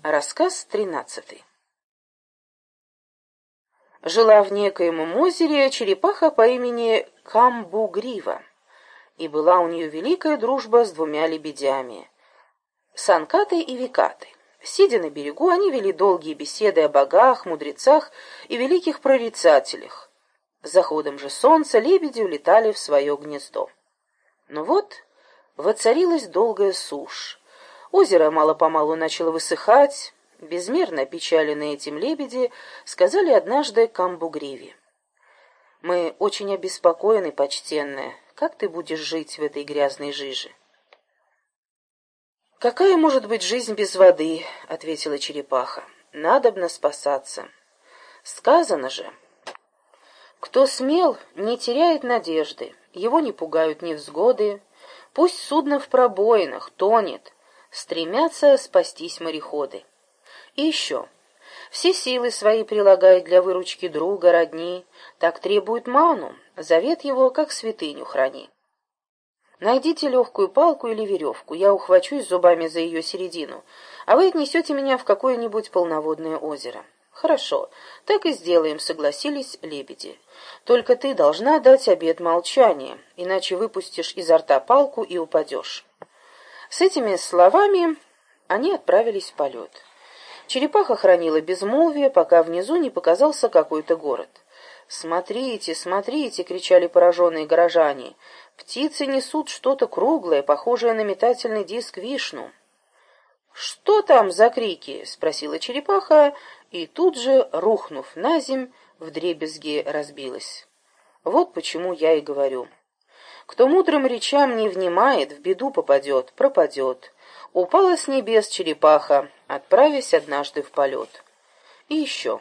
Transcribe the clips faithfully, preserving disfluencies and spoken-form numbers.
Рассказ тринадцатый. Жила в некоем озере черепаха по имени Камбугрива, и была у нее великая дружба с двумя лебедями — Санкатой и Викатой. Сидя на берегу, они вели долгие беседы о богах, мудрецах и великих прорицателях. С заходом же солнца лебеди улетали в свое гнездо. Но вот воцарилась долгая сушь. Озеро мало-помалу начало высыхать. Безмерно опечаленные этим лебеди сказали однажды Камбугриве: «Мы очень обеспокоены, почтенная. Как ты будешь жить в этой грязной жиже?» «Какая может быть жизнь без воды?» — ответила черепаха. «Надобно спасаться. Сказано же: кто смел, не теряет надежды, его не пугают невзгоды, пусть судно в пробоинах тонет, стремятся спастись мореходы. И еще, все силы свои прилагает для выручки друга, родни, так требует ману, завет его, как святыню храни. Найдите легкую палку или веревку, я ухвачусь зубами за ее середину, а вы отнесете меня в какое-нибудь полноводное озеро». «Хорошо, так и сделаем», — согласились лебеди. «Только ты должна дать обет молчания, иначе выпустишь изо рта палку и упадешь». С этими словами они отправились в полет. Черепаха хранила безмолвие, пока внизу не показался какой-то город. «Смотрите, смотрите!» — кричали пораженные горожане. «Птицы несут что-то круглое, похожее на метательный диск вишну». «Что там за крики?» — спросила черепаха, и тут же, рухнув на земь, вдребезги разбилась. Вот почему я и говорю: кто мудрым речам не внимает, в беду попадет, пропадет. Упала с небес черепаха, отправясь однажды в полет. И еще.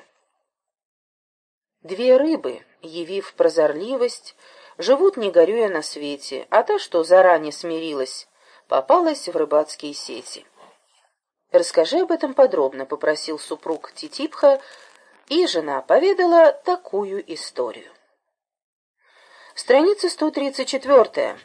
Две рыбы, явив прозорливость, живут не горюя на свете, а та, что заранее смирилась, попалась в рыбацкие сети. «Расскажи об этом подробно», — попросил супруг Титипха, и жена поведала такую историю. Страница сто тридцать четвёртая.